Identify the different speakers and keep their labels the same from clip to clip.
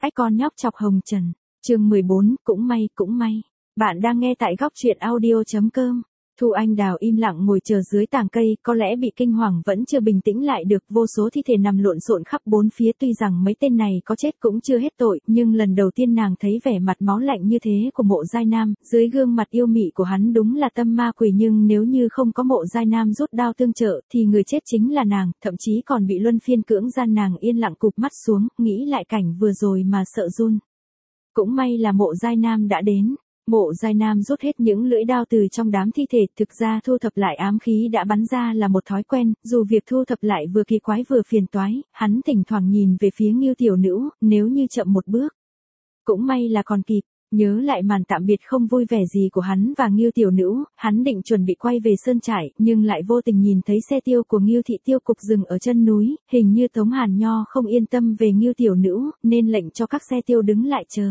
Speaker 1: Ách con nhóc chọc hồng trần. Chương 14, cũng may. Bạn đang nghe tại góc truyện audio.com. Thu Anh Đào im lặng ngồi chờ dưới tàng cây, có lẽ bị kinh hoàng vẫn chưa bình tĩnh lại được, vô số thi thể nằm lộn xộn khắp bốn phía, tuy rằng mấy tên này có chết cũng chưa hết tội, nhưng lần đầu tiên nàng thấy vẻ mặt máu lạnh như thế của Mộ Giai Nam, dưới gương mặt yêu mị của hắn đúng là tâm ma quỷ, nhưng nếu như không có Mộ Giai Nam rút đao tương trợ, thì người chết chính là nàng, thậm chí còn bị luân phiên cưỡng gian. Nàng yên lặng cụp mắt xuống, nghĩ lại cảnh vừa rồi mà sợ run. Cũng may là Mộ Giai Nam đã đến. Mộ Giai Nam rút hết những lưỡi đao từ trong đám thi thể, thực ra thu thập lại ám khí đã bắn ra là một thói quen, dù việc thu thập lại vừa kỳ quái vừa phiền toái, hắn thỉnh thoảng nhìn về phía Ngưu Tiểu Nữ, nếu như chậm một bước. Cũng may là còn kịp, nhớ lại màn tạm biệt không vui vẻ gì của hắn và Ngưu Tiểu Nữ, hắn định chuẩn bị quay về sơn trại, nhưng lại vô tình nhìn thấy xe tiêu của Ngưu Thị Tiêu Cục dừng ở chân núi, hình như Tống Hàn Nho không yên tâm về Ngưu Tiểu Nữ, nên lệnh cho các xe tiêu đứng lại chờ.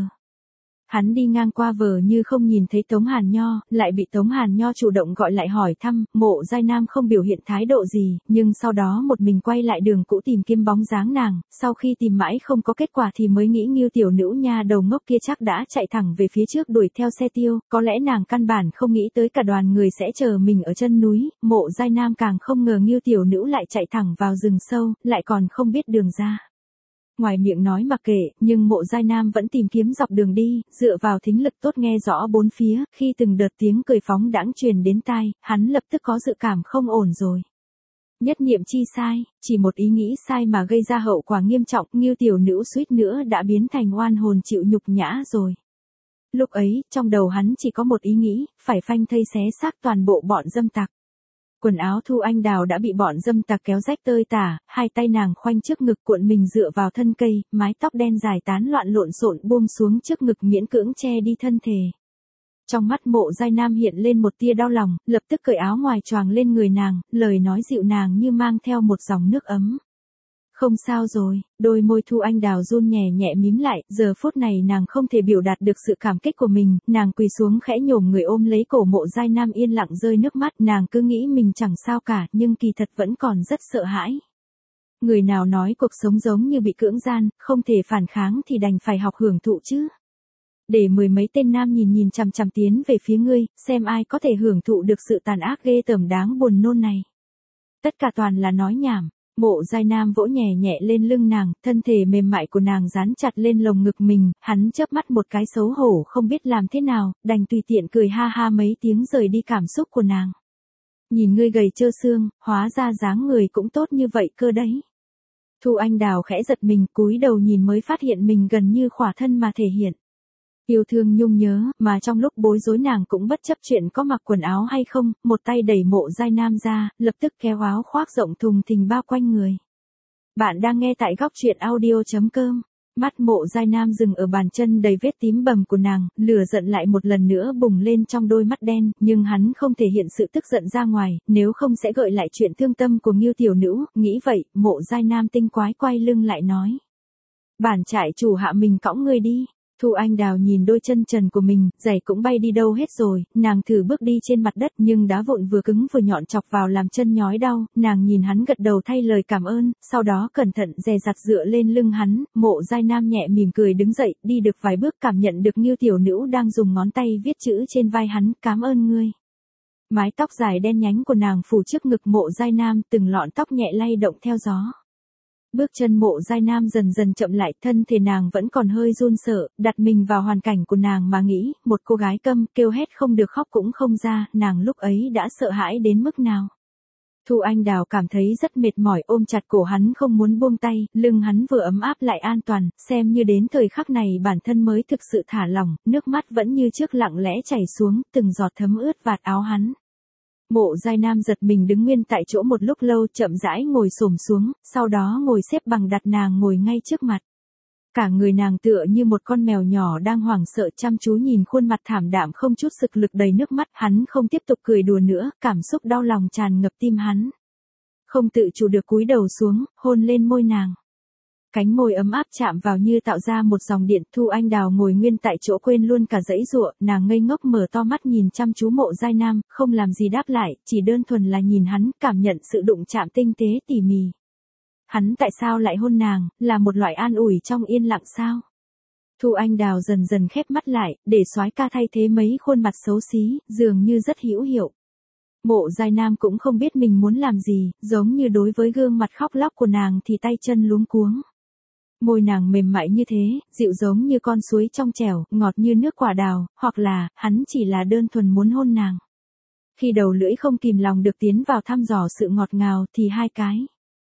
Speaker 1: Hắn đi ngang qua vờ như không nhìn thấy Tống Hàn Nho, lại bị Tống Hàn Nho chủ động gọi lại hỏi thăm. Mộ Giai Nam không biểu hiện thái độ gì, nhưng sau đó một mình quay lại đường cũ tìm kiếm bóng dáng nàng, sau khi tìm mãi không có kết quả thì mới nghĩ Ngưu Tiểu Nữ nha đầu ngốc kia chắc đã chạy thẳng về phía trước đuổi theo xe tiêu, có lẽ nàng căn bản không nghĩ tới cả đoàn người sẽ chờ mình ở chân núi. Mộ Giai Nam càng không ngờ Ngưu Tiểu Nữ lại chạy thẳng vào rừng sâu, lại còn không biết đường ra. Ngoài miệng nói mặc kệ, nhưng Mộ Giai Nam vẫn tìm kiếm dọc đường đi, dựa vào thính lực tốt nghe rõ bốn phía, khi từng đợt tiếng cười phóng đãng truyền đến tai, hắn lập tức có dự cảm không ổn rồi. Nhất niệm chi sai, chỉ một ý nghĩ sai mà gây ra hậu quả nghiêm trọng, Ngưu Tiểu Nữ suýt nữa đã biến thành oan hồn chịu nhục nhã rồi. Lúc ấy, trong đầu hắn chỉ có một ý nghĩ, phải phanh thây xé xác toàn bộ bọn dâm tặc. Quần áo Thu Anh Đào đã bị bọn dâm tặc kéo rách tơi tả, hai tay nàng khoanh trước ngực cuộn mình dựa vào thân cây, mái tóc đen dài tán loạn lộn xộn buông xuống trước ngực miễn cưỡng che đi thân thể. Trong mắt Mộ Giai Nam hiện lên một tia đau lòng, lập tức cởi áo ngoài choàng lên người nàng, lời nói dịu nàng như mang theo một dòng nước ấm. Không sao rồi, đôi môi Thu Anh Đào run nhẹ nhẹ mím lại, giờ phút này nàng không thể biểu đạt được sự cảm kích của mình, nàng quỳ xuống khẽ nhổm người ôm lấy cổ Mộ Giai Nam yên lặng rơi nước mắt, nàng cứ nghĩ mình chẳng sao cả, nhưng kỳ thật vẫn còn rất sợ hãi. Người nào nói cuộc sống giống như bị cưỡng gian, không thể phản kháng thì đành phải học hưởng thụ chứ. Để mười mấy tên nam nhìn chằm chằm tiến về phía ngươi, xem ai có thể hưởng thụ được sự tàn ác ghê tởm đáng buồn nôn này. Tất cả toàn là nói nhảm. Mộ Giai Nam vỗ nhẹ nhẹ lên lưng nàng, thân thể mềm mại của nàng dán chặt lên lồng ngực mình, hắn chớp mắt một cái xấu hổ không biết làm thế nào, đành tùy tiện cười ha ha mấy tiếng rời đi cảm xúc của nàng. Nhìn ngươi gầy trơ xương, hóa ra dáng người cũng tốt như vậy cơ đấy. Thu Anh Đào khẽ giật mình, cúi đầu nhìn mới phát hiện mình gần như khỏa thân mà thể hiện. Yêu thương nhung nhớ, mà trong lúc bối rối nàng cũng bất chấp chuyện có mặc quần áo hay không, một tay đẩy Mộ Giai Nam ra, lập tức kéo áo khoác rộng thùng thình bao quanh người. Bạn đang nghe tại góc truyện audio.com. Mắt Mộ Giai Nam dừng ở bàn chân đầy vết tím bầm của nàng, lửa giận lại một lần nữa bùng lên trong đôi mắt đen, nhưng hắn không thể hiện sự tức giận ra ngoài, nếu không sẽ gợi lại chuyện thương tâm của Ngưu Tiểu Nữ, nghĩ vậy, Mộ Giai Nam tinh quái quay lưng lại nói. Bản trại chủ hạ mình cõng ngươi đi. Thu Anh Đào nhìn đôi chân trần của mình, giày cũng bay đi đâu hết rồi, nàng thử bước đi trên mặt đất nhưng đá vụn vừa cứng vừa nhọn chọc vào làm chân nhói đau, nàng nhìn hắn gật đầu thay lời cảm ơn, sau đó cẩn thận dè dặt dựa lên lưng hắn. Mộ Giai Nam nhẹ mỉm cười đứng dậy, đi được vài bước cảm nhận được Ngưu Tiểu Nữ đang dùng ngón tay viết chữ trên vai hắn, cảm ơn ngươi. Mái tóc dài đen nhánh của nàng phủ trước ngực Mộ Giai Nam, từng lọn tóc nhẹ lay động theo gió. Bước chân Mộ Giai Nam dần dần chậm lại, thân thể nàng vẫn còn hơi run sợ, đặt mình vào hoàn cảnh của nàng mà nghĩ, một cô gái câm, kêu hét không được khóc cũng không ra, nàng lúc ấy đã sợ hãi đến mức nào. Thu Anh Đào cảm thấy rất mệt mỏi, ôm chặt cổ hắn không muốn buông tay, lưng hắn vừa ấm áp lại an toàn, xem như đến thời khắc này bản thân mới thực sự thả lỏng, nước mắt vẫn như trước lặng lẽ chảy xuống, từng giọt thấm ướt vạt áo hắn. Mộ Giai Nam giật mình đứng nguyên tại chỗ một lúc lâu, chậm rãi ngồi xổm xuống, sau đó ngồi xếp bằng đặt nàng ngồi ngay trước mặt. Cả người nàng tựa như một con mèo nhỏ đang hoảng sợ chăm chú nhìn khuôn mặt thảm đạm không chút sực lực đầy nước mắt, hắn không tiếp tục cười đùa nữa, cảm xúc đau lòng tràn ngập tim hắn. Không tự chủ được cúi đầu xuống, hôn lên môi nàng. Cánh môi ấm áp chạm vào như tạo ra một dòng điện. Thu Anh Đào ngồi nguyên tại chỗ quên luôn cả dãy giụa, nàng ngây ngốc mở to mắt nhìn chăm chú Mộ Giai Nam, không làm gì đáp lại, chỉ đơn thuần là nhìn hắn, cảm nhận sự đụng chạm tinh tế tỉ mỉ. Hắn tại sao lại hôn nàng, là một loại an ủi trong yên lặng sao? Thu Anh Đào dần dần khép mắt lại, để soái ca thay thế mấy khuôn mặt xấu xí, dường như rất hữu hiệu. Mộ Giai Nam cũng không biết mình muốn làm gì, giống như đối với gương mặt khóc lóc của nàng thì tay chân luống cuống. Môi nàng mềm mại như thế, dịu giống như con suối trong trẻo, ngọt như nước quả đào, hoặc là, hắn chỉ là đơn thuần muốn hôn nàng. Khi đầu lưỡi không kìm lòng được tiến vào thăm dò sự ngọt ngào thì hai cái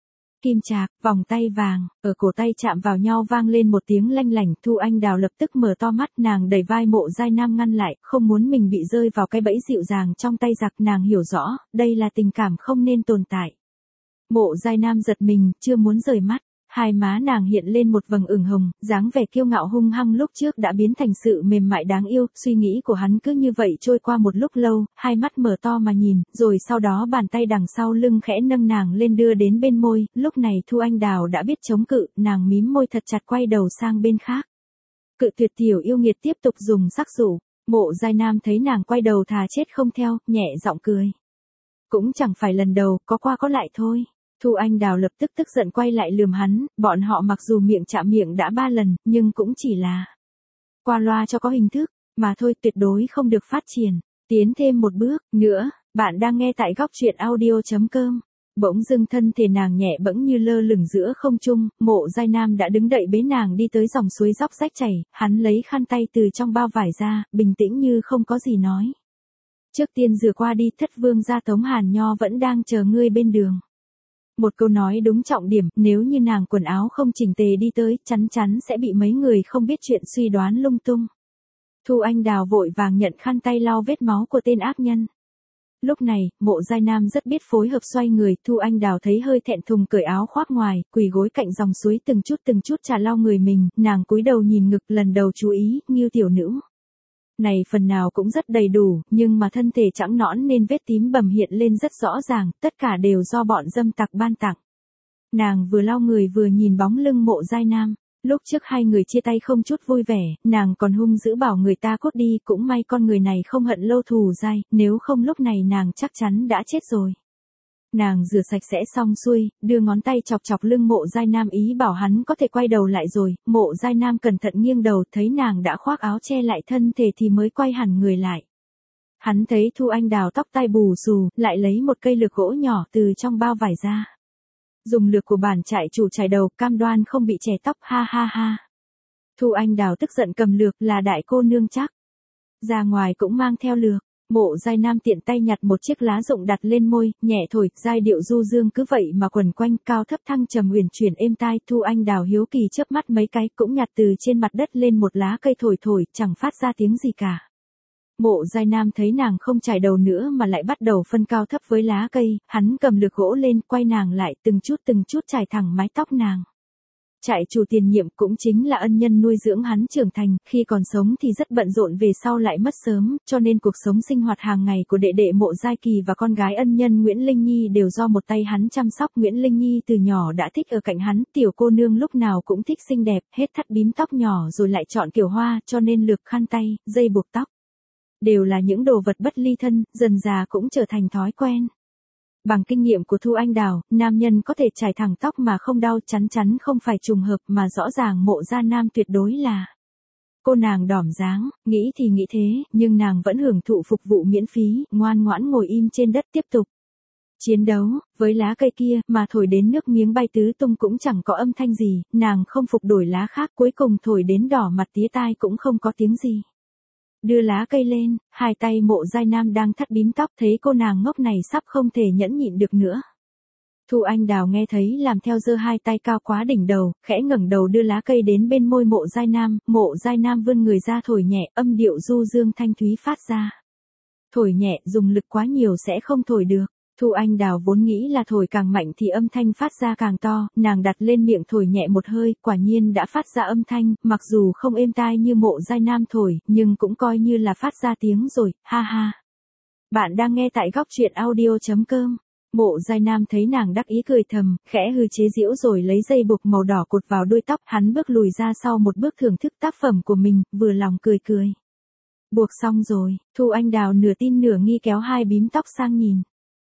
Speaker 1: kim chạc, vòng tay vàng, ở cổ tay chạm vào nhau vang lên một tiếng lanh lảnh. Thu Anh Đào lập tức mở to mắt, nàng đẩy vai Mộ Giai Nam ngăn lại, không muốn mình bị rơi vào cái bẫy dịu dàng trong tay giặc. Nàng hiểu rõ, đây là tình cảm không nên tồn tại. Mộ Giai Nam giật mình, chưa muốn rời mắt. Hai má nàng hiện lên một vầng ửng hồng, dáng vẻ kiêu ngạo hung hăng lúc trước đã biến thành sự mềm mại đáng yêu. Suy nghĩ của hắn cứ như vậy trôi qua một lúc lâu, hai mắt mở to mà nhìn, rồi sau đó bàn tay đằng sau lưng khẽ nâng nàng lên đưa đến bên môi. Lúc này Thu Anh Đào đã biết chống cự, nàng mím môi thật chặt quay đầu sang bên khác. Cự tuyệt tiểu yêu nghiệt tiếp tục dùng sắc dụ. Mộ Giai Nam thấy nàng quay đầu thà chết không theo, nhẹ giọng cười. Cũng chẳng phải lần đầu, có qua có lại thôi. Thu Anh Đào lập tức tức giận quay lại lườm hắn, bọn họ mặc dù miệng chạm miệng đã 3 lần, nhưng cũng chỉ là qua loa cho có hình thức, mà thôi, tuyệt đối không được phát triển, tiến thêm một bước nữa. Bạn đang nghe tại góc truyện audio.com. Bỗng dưng thân thể nàng nhẹ bẫng như lơ lửng giữa không trung, Mộ Giai Nam đã đứng đậy bế nàng đi tới dòng suối róc rách chảy, hắn lấy khăn tay từ trong bao vải ra, bình tĩnh như không có gì nói. Trước tiên rửa qua đi, thất vương gia Tống Hàn Nho vẫn đang chờ ngươi bên đường. Một câu nói đúng trọng điểm, nếu như nàng quần áo không chỉnh tề đi tới, chắn chắn sẽ bị mấy người không biết chuyện suy đoán lung tung. Thu Anh Đào vội vàng nhận khăn tay lau vết máu của tên ác nhân. Lúc này, Mộ Giai Nam rất biết phối hợp xoay người, Thu Anh Đào thấy hơi thẹn thùng cởi áo khoác ngoài, quỳ gối cạnh dòng suối từng chút trà lau người mình, nàng cúi đầu nhìn ngực, lần đầu chú ý, như tiểu nữ. Này phần nào cũng rất đầy đủ, nhưng mà thân thể trắng nõn nên vết tím bầm hiện lên rất rõ ràng, tất cả đều do bọn dâm tặc ban tặng. Nàng vừa lau người vừa nhìn bóng lưng Mộ Giai Nam, lúc trước hai người chia tay không chút vui vẻ, nàng còn hung dữ bảo người ta cút đi, cũng may con người này không hận lâu thù dai, nếu không lúc này nàng chắc chắn đã chết rồi. Nàng rửa sạch sẽ xong xuôi, đưa ngón tay chọc chọc lưng Mộ Giai Nam ý bảo hắn có thể quay đầu lại rồi. Mộ Giai Nam cẩn thận nghiêng đầu, thấy nàng đã khoác áo che lại thân thể thì mới quay hẳn người lại. Hắn thấy Thu Anh Đào tóc tai bù xù, lại lấy một cây lược gỗ nhỏ từ trong bao vải ra. Dùng lược của bản trại chủ chải đầu, cam đoan không bị chẻ tóc, ha ha ha. Thu Anh Đào tức giận cầm lược, là đại cô nương chắc. Ra ngoài cũng mang theo lược. Mộ Giai Nam tiện tay nhặt một chiếc lá rụng đặt lên môi, nhẹ thổi, giai điệu du dương cứ vậy mà quần quanh, cao thấp thăng trầm uyển chuyển êm tai. Thu Anh Đào hiếu kỳ chớp mắt mấy cái, cũng nhặt từ trên mặt đất lên một lá cây thổi thổi, chẳng phát ra tiếng gì cả. Mộ Giai Nam thấy nàng không chải đầu nữa mà lại bắt đầu phân cao thấp với lá cây, hắn cầm lược gỗ lên, quay nàng lại, từng chút chải thẳng mái tóc nàng. Trại chủ tiền nhiệm cũng chính là ân nhân nuôi dưỡng hắn trưởng thành, khi còn sống thì rất bận rộn, về sau lại mất sớm, cho nên cuộc sống sinh hoạt hàng ngày của đệ đệ Mộ Giai Kỳ và con gái ân nhân Nguyễn Linh Nhi đều do một tay hắn chăm sóc. Nguyễn Linh Nhi từ nhỏ đã thích ở cạnh hắn, tiểu cô nương lúc nào cũng thích xinh đẹp, hết thắt bím tóc nhỏ rồi lại chọn kiểu hoa, cho nên lược, khăn tay, dây buộc tóc đều là những đồ vật bất ly thân, dần già cũng trở thành thói quen. Bằng kinh nghiệm của Thu Anh Đào, nam nhân có thể chải thẳng tóc mà không đau, chắn không phải trùng hợp, mà rõ ràng Mộ Gia Nam tuyệt đối là cô nàng đỏm dáng. Nghĩ thì nghĩ thế, nhưng nàng vẫn hưởng thụ phục vụ miễn phí, ngoan ngoãn ngồi im trên đất tiếp tục chiến đấu với lá cây kia, mà thổi đến nước miếng bay tứ tung cũng chẳng có âm thanh gì. Nàng không phục đổi lá khác, cuối cùng thổi đến đỏ mặt tía tai cũng không có tiếng gì. Đưa lá cây lên, hai tay Mộ Giai Nam đang thắt bím tóc, thấy cô nàng ngốc này sắp không thể nhẫn nhịn được nữa. Thu Anh Đào nghe thấy làm theo, giơ hai tay cao quá đỉnh đầu, khẽ ngẩng đầu đưa lá cây đến bên môi Mộ Giai Nam. Mộ Giai Nam vươn người ra thổi nhẹ, âm điệu du dương thanh thúy phát ra. Thổi nhẹ, dùng lực quá nhiều sẽ không thổi được. Thu Anh Đào vốn nghĩ là thổi càng mạnh thì âm thanh phát ra càng to, nàng đặt lên miệng thổi nhẹ một hơi, quả nhiên đã phát ra âm thanh, mặc dù không êm tai như Mộ Giai Nam thổi, nhưng cũng coi như là phát ra tiếng rồi, ha ha. Bạn đang nghe tại góc truyện audio.com. Mộ Giai Nam thấy nàng đắc ý cười thầm, khẽ hừ chế giễu rồi lấy dây buộc màu đỏ cột vào đuôi tóc, hắn bước lùi ra sau một bước thưởng thức tác phẩm của mình, vừa lòng cười. Buộc xong rồi, Thu Anh Đào nửa tin nửa nghi kéo hai bím tóc sang nhìn.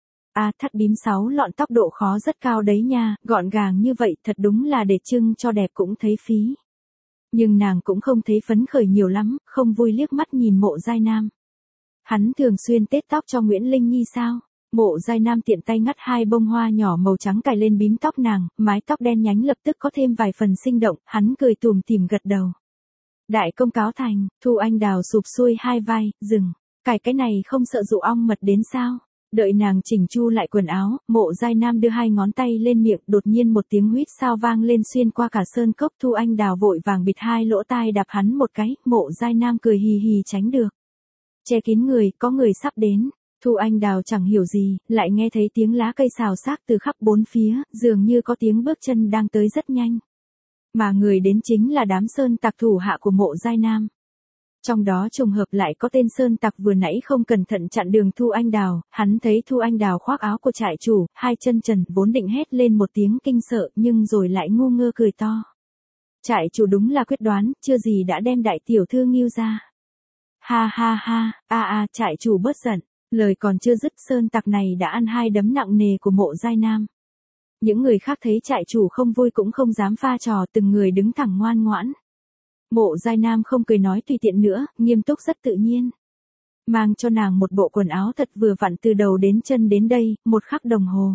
Speaker 1: Thắt bím 6 lọn tóc độ khó rất cao đấy nha, gọn gàng như vậy thật đúng là để trưng cho đẹp cũng thấy phí. Nhưng nàng cũng không thấy phấn khởi nhiều lắm, không vui liếc mắt nhìn Mộ Giai Nam. Hắn thường xuyên tết tóc cho Nguyễn Linh Nhi sao? Mộ Giai Nam tiện tay ngắt 2 bông hoa nhỏ màu trắng cài lên bím tóc nàng, mái tóc đen nhánh lập tức có thêm vài phần sinh động, hắn cười tủm tỉm gật đầu. Đại công cáo thành, Thu Anh Đào sụp xuôi hai vai, dừng, cài cái này không sợ dụ ong mật đến sao? Đợi nàng chỉnh chu lại quần áo, Mộ Giai Nam đưa 2 ngón tay lên miệng, đột nhiên một tiếng huýt sao vang lên xuyên qua cả sơn cốc. Thu Anh Đào vội vàng bịt 2 lỗ tai đạp hắn một cái, Mộ Giai Nam cười hì hì tránh được. Che kín người, có người sắp đến. Thu Anh Đào chẳng hiểu gì, lại nghe thấy tiếng lá cây xào xạc từ khắp bốn phía, dường như có tiếng bước chân đang tới rất nhanh. Mà người đến chính là đám sơn tặc thủ hạ của Mộ Giai Nam. Trong đó trùng hợp lại có tên sơn tặc vừa nãy không cẩn thận chặn đường Thu Anh Đào, hắn thấy Thu Anh Đào khoác áo của trại chủ, 2 chân trần, vốn định hét lên một tiếng kinh sợ, nhưng rồi lại ngu ngơ cười to. Trại chủ đúng là quyết đoán, chưa gì đã đem đại tiểu thư Ngưu ra. Ha ha ha, trại chủ bớt giận, lời còn chưa dứt sơn tặc này đã ăn 2 đấm nặng nề của Mộ Giai Nam. Những người khác thấy trại chủ không vui cũng không dám pha trò, từng người đứng thẳng ngoan ngoãn. Mộ Giai Nam không cười nói tùy tiện nữa, nghiêm túc rất tự nhiên. Mang cho nàng một bộ quần áo thật vừa vặn từ đầu đến chân đến đây, 1 khắc đồng hồ.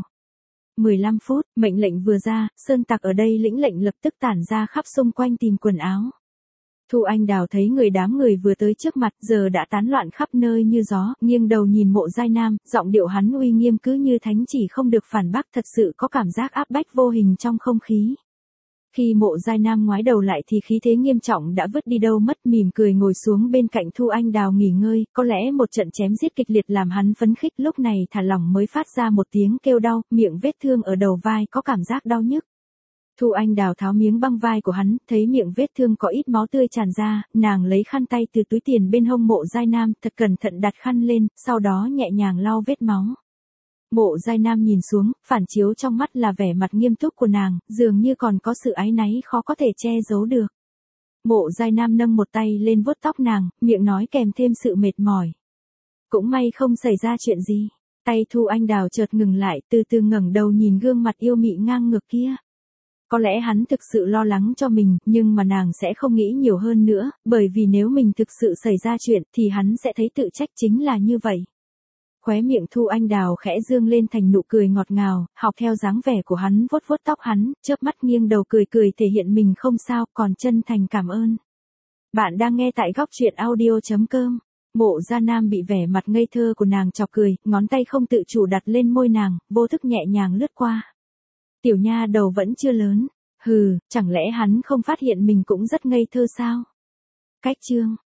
Speaker 1: 15 phút, mệnh lệnh vừa ra, sơn tặc ở đây lĩnh lệnh lập tức tản ra khắp xung quanh tìm quần áo. Thu Anh Đào thấy đám người vừa tới trước mặt giờ đã tán loạn khắp nơi như gió, nghiêng đầu nhìn Mộ Giai Nam, giọng điệu hắn uy nghiêm cứ như thánh chỉ không được phản bác, thật sự có cảm giác áp bách vô hình trong không khí. Khi Mộ Giai Nam ngoái đầu lại thì khí thế nghiêm trọng đã vứt đi đâu mất, mỉm cười ngồi xuống bên cạnh Thu Anh Đào nghỉ ngơi, có lẽ một trận chém giết kịch liệt làm hắn phấn khích, lúc này thả lỏng mới phát ra một tiếng kêu đau, miệng vết thương ở đầu vai có cảm giác đau nhức. Thu Anh Đào tháo miếng băng vai của hắn, thấy miệng vết thương có ít máu tươi tràn ra, nàng lấy khăn tay từ túi tiền bên hông Mộ Giai Nam, thật cẩn thận đặt khăn lên, sau đó nhẹ nhàng lau vết máu. Mộ Giai Nam nhìn xuống, phản chiếu trong mắt là vẻ mặt nghiêm túc của nàng, dường như còn có sự áy náy khó có thể che giấu được. Mộ Giai Nam nâng một tay lên vuốt tóc nàng, miệng nói kèm thêm sự mệt mỏi. Cũng may không xảy ra chuyện gì. Tay Thu Anh Đào chợt ngừng lại, từ từ ngẩng đầu nhìn gương mặt yêu mị ngang ngược kia. Có lẽ hắn thực sự lo lắng cho mình, nhưng mà nàng sẽ không nghĩ nhiều hơn nữa, bởi vì nếu mình thực sự xảy ra chuyện thì hắn sẽ thấy tự trách, chính là như vậy. Khóe miệng Thu Anh Đào khẽ dương lên thành nụ cười ngọt ngào, học theo dáng vẻ của hắn vuốt vuốt tóc hắn, chớp mắt nghiêng đầu cười cười thể hiện mình không sao, còn chân thành cảm ơn. Bạn đang nghe tại góc truyện audio.com. Mộ Gia Nam bị vẻ mặt ngây thơ của nàng chọc cười, ngón tay không tự chủ đặt lên môi nàng, vô thức nhẹ nhàng lướt qua. Tiểu nha đầu vẫn chưa lớn, hừ, chẳng lẽ hắn không phát hiện mình cũng rất ngây thơ sao? Cách chương